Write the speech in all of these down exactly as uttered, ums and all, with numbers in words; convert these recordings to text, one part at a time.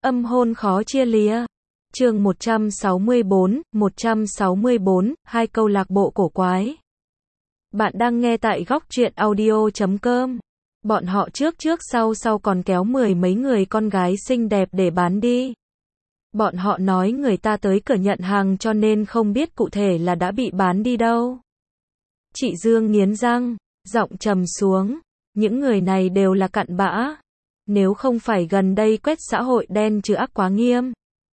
Âm hôn khó chia lìa. Chương một trăm sáu mươi bốn, một trăm sáu mươi bốn, hai câu lạc bộ cổ quái. Bạn đang nghe tại góc truyện audio chấm com. Bọn họ trước trước sau sau còn kéo mười mấy người con gái xinh đẹp để bán đi. Bọn họ nói người ta tới cửa nhận hàng cho nên không biết cụ thể là đã bị bán đi đâu. Chị Dương nghiến răng, giọng trầm xuống. Những người này đều là cặn bã. Nếu không phải gần đây quét xã hội đen trừ ác quá nghiêm.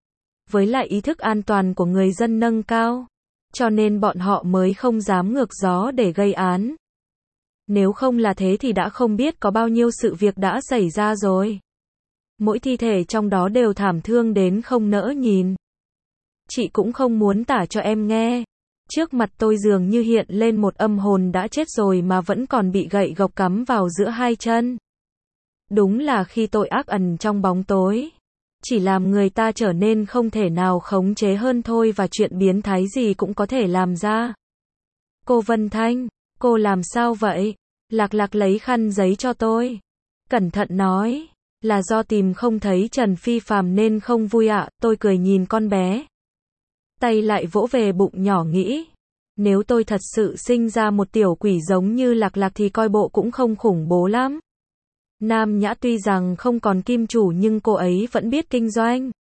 Với lại ý thức an toàn của người dân nâng cao. Cho nên bọn họ mới không dám ngược gió để gây án. Nếu không là thế thì đã không biết có bao nhiêu sự việc đã xảy ra rồi. Mỗi thi thể trong đó đều thảm thương đến không nỡ nhìn. Chị cũng không muốn tả cho em nghe. Trước mặt tôi dường như hiện lên một âm hồn đã chết rồi mà vẫn còn bị gậy gộc cắm vào giữa hai chân. Đúng là khi tội ác ẩn trong bóng tối. Chỉ làm người ta trở nên không thể nào khống chế hơn thôi và chuyện biến thái gì cũng có thể làm ra. Cô Vân Thanh, cô làm sao vậy? Lạc Lạc lấy khăn giấy cho tôi. Cẩn thận nói, là do tìm không thấy Trần Phi Phàm nên không vui ạ, tôi cười nhìn con bé. Tay lại vỗ về bụng nhỏ nghĩ. Nếu tôi thật sự sinh ra một tiểu quỷ giống như Lạc Lạc thì coi bộ cũng không khủng bố lắm. Nam Nhã tuy rằng không còn kim chủ nhưng cô ấy vẫn biết kinh doanh.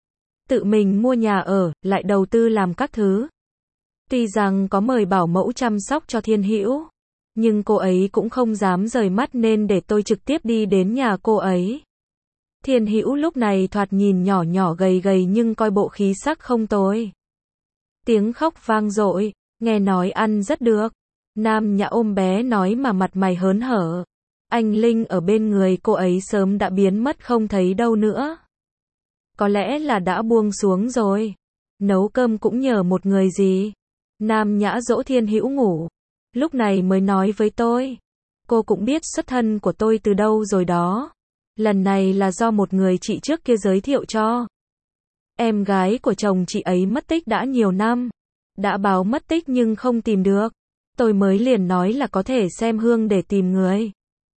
Tự mình mua nhà ở, lại đầu tư làm các thứ. Tuy rằng có mời bảo mẫu chăm sóc cho Thiên Hữu, nhưng cô ấy cũng không dám rời mắt nên để tôi trực tiếp đi đến nhà cô ấy. Thiên Hữu lúc này thoạt nhìn nhỏ nhỏ gầy gầy nhưng coi bộ khí sắc không tồi. Tiếng khóc vang dội, nghe nói ăn rất được. Nam Nhã ôm bé nói mà mặt mày hớn hở. Anh Linh ở bên người cô ấy sớm đã biến mất không thấy đâu nữa. Có lẽ là đã buông xuống rồi. Nấu cơm cũng nhờ một người gì. Nam Nhã dỗ Thiên Hữu ngủ. Lúc này mới nói với tôi. Cô cũng biết xuất thân của tôi từ đâu rồi đó. Lần này là do một người chị trước kia giới thiệu cho. Em gái của chồng chị ấy mất tích đã nhiều năm. Đã báo mất tích nhưng không tìm được. Tôi mới liền nói là có thể xem hương để tìm người.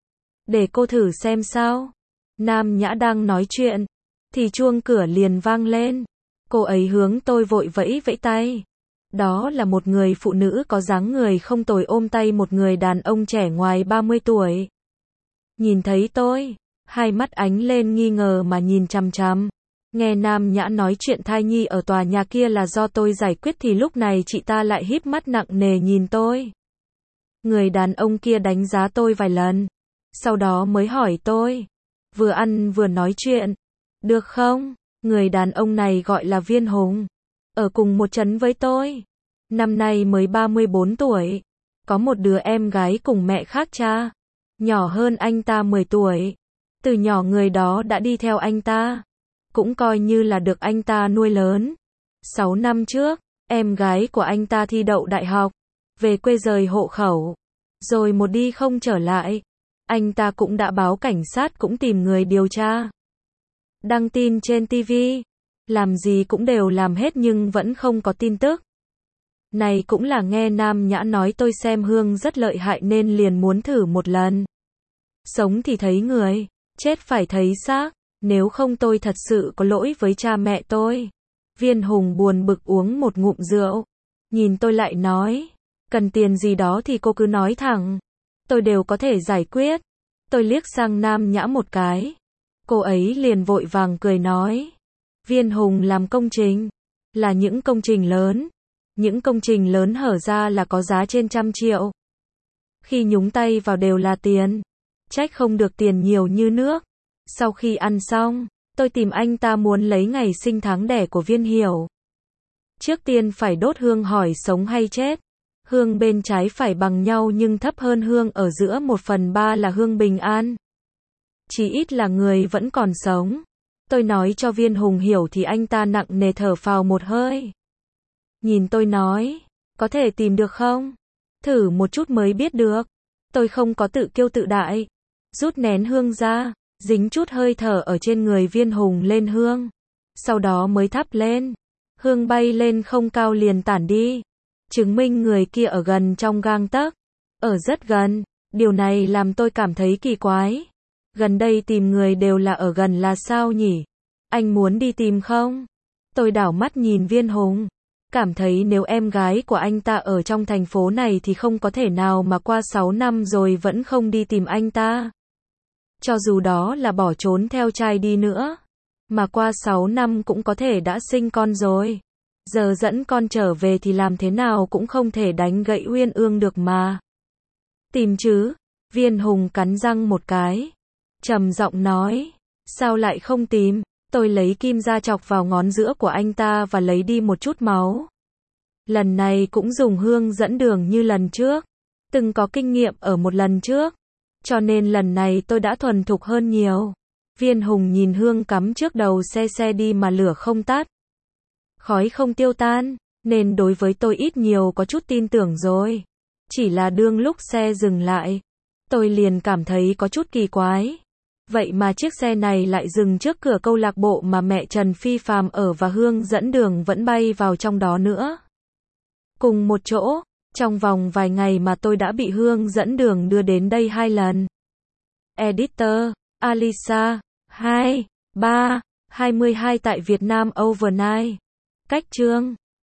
Để cô thử xem sao. Nam Nhã đang nói chuyện. Thì chuông cửa liền vang lên. Cô ấy hướng tôi vội vẫy vẫy tay. Đó là một người phụ nữ có dáng người không tồi ôm tay một người đàn ông trẻ ngoài ba mươi tuổi. Nhìn thấy tôi, hai mắt ánh lên nghi ngờ mà nhìn chằm chằm. Nghe Nam Nhã nói chuyện thai nhi ở tòa nhà kia là do tôi giải quyết thì lúc này chị ta lại híp mắt nặng nề nhìn tôi. Người đàn ông kia đánh giá tôi vài lần. Sau đó mới hỏi tôi. Vừa ăn vừa nói chuyện. Được không? Người đàn ông này gọi là Viên Hùng. Ở cùng một trấn với tôi. Năm nay mới ba mươi bốn tuổi. Có một đứa em gái cùng mẹ khác cha. Nhỏ hơn anh ta mười tuổi. Từ nhỏ người đó đã đi theo anh ta. Cũng coi như là được anh ta nuôi lớn. Sáu năm trước, em gái của anh ta thi đậu đại học. Về quê rời hộ khẩu. Rồi một đi không trở lại. Anh ta cũng đã báo cảnh sát cũng tìm người điều tra. Đăng tin trên ti vi. Làm gì cũng đều làm hết nhưng vẫn không có tin tức. Này cũng là nghe Nam Nhã nói tôi xem hương rất lợi hại nên liền muốn thử một lần. Sống thì thấy người, chết phải thấy xác. Nếu không tôi thật sự có lỗi với cha mẹ tôi. Viên Hùng buồn bực uống một ngụm rượu. Nhìn tôi lại nói. Cần tiền gì đó thì cô cứ nói thẳng. Tôi đều có thể giải quyết. Tôi liếc sang Nam Nhã một cái. Cô ấy liền vội vàng cười nói. Viên Hùng làm công trình. Là những công trình lớn. Những công trình lớn hở ra là có giá trên trăm triệu. Khi nhúng tay vào đều là tiền. Trách không được tiền nhiều như nước. Sau khi ăn xong, tôi tìm anh ta muốn lấy ngày sinh tháng đẻ của Viên Hiểu. Trước tiên phải đốt hương hỏi sống hay chết. Hương bên trái phải bằng nhau nhưng thấp hơn hương ở giữa một phần ba là hương bình an. Chỉ ít là người vẫn còn sống. Tôi nói cho Viên Hùng hiểu thì anh ta nặng nề thở phào một hơi. Nhìn tôi nói, có thể tìm được không? Thử một chút mới biết được. Tôi không có tự kiêu tự đại. Rút nén hương ra, dính chút hơi thở ở trên người Viên Hùng lên hương. Sau đó mới thắp lên. Hương bay lên không cao liền tản đi. Chứng minh người kia ở gần trong gang tấc. Ở rất gần. Điều này làm tôi cảm thấy kỳ quái. Gần đây tìm người đều là ở gần là sao nhỉ? Anh muốn đi tìm không? Tôi đảo mắt nhìn Viên Hùng. Cảm thấy nếu em gái của anh ta ở trong thành phố này thì không có thể nào mà qua sáu năm rồi vẫn không đi tìm anh ta. Cho dù đó là bỏ trốn theo trai đi nữa. Mà qua sáu năm cũng có thể đã sinh con rồi. Giờ dẫn con trở về thì làm thế nào cũng không thể đánh gãy Uyên Ương được mà. Tìm chứ? Viên Hùng cắn răng một cái. Trầm giọng nói. Sao lại không tìm? Tôi lấy kim ra chọc vào ngón giữa của anh ta và lấy đi một chút máu. Lần này cũng dùng hương dẫn đường như lần trước. Từng có kinh nghiệm ở một lần trước. Cho nên lần này tôi đã thuần thục hơn nhiều. Viên Hùng nhìn hương cắm trước đầu xe xe đi mà lửa không tắt. Khói không tiêu tan, nên đối với tôi ít nhiều có chút tin tưởng rồi. Chỉ là đương lúc xe dừng lại, tôi liền cảm thấy có chút kỳ quái. Vậy mà chiếc xe này lại dừng trước cửa câu lạc bộ mà mẹ Trần Phi Phàm ở và hương dẫn đường vẫn bay vào trong đó nữa. Cùng một chỗ, trong vòng vài ngày mà tôi đã bị hương dẫn đường đưa đến đây hai lần. Editor, Alisa, hai, ba, hai mươi hai tại Việt Nam Overnight. Cách chương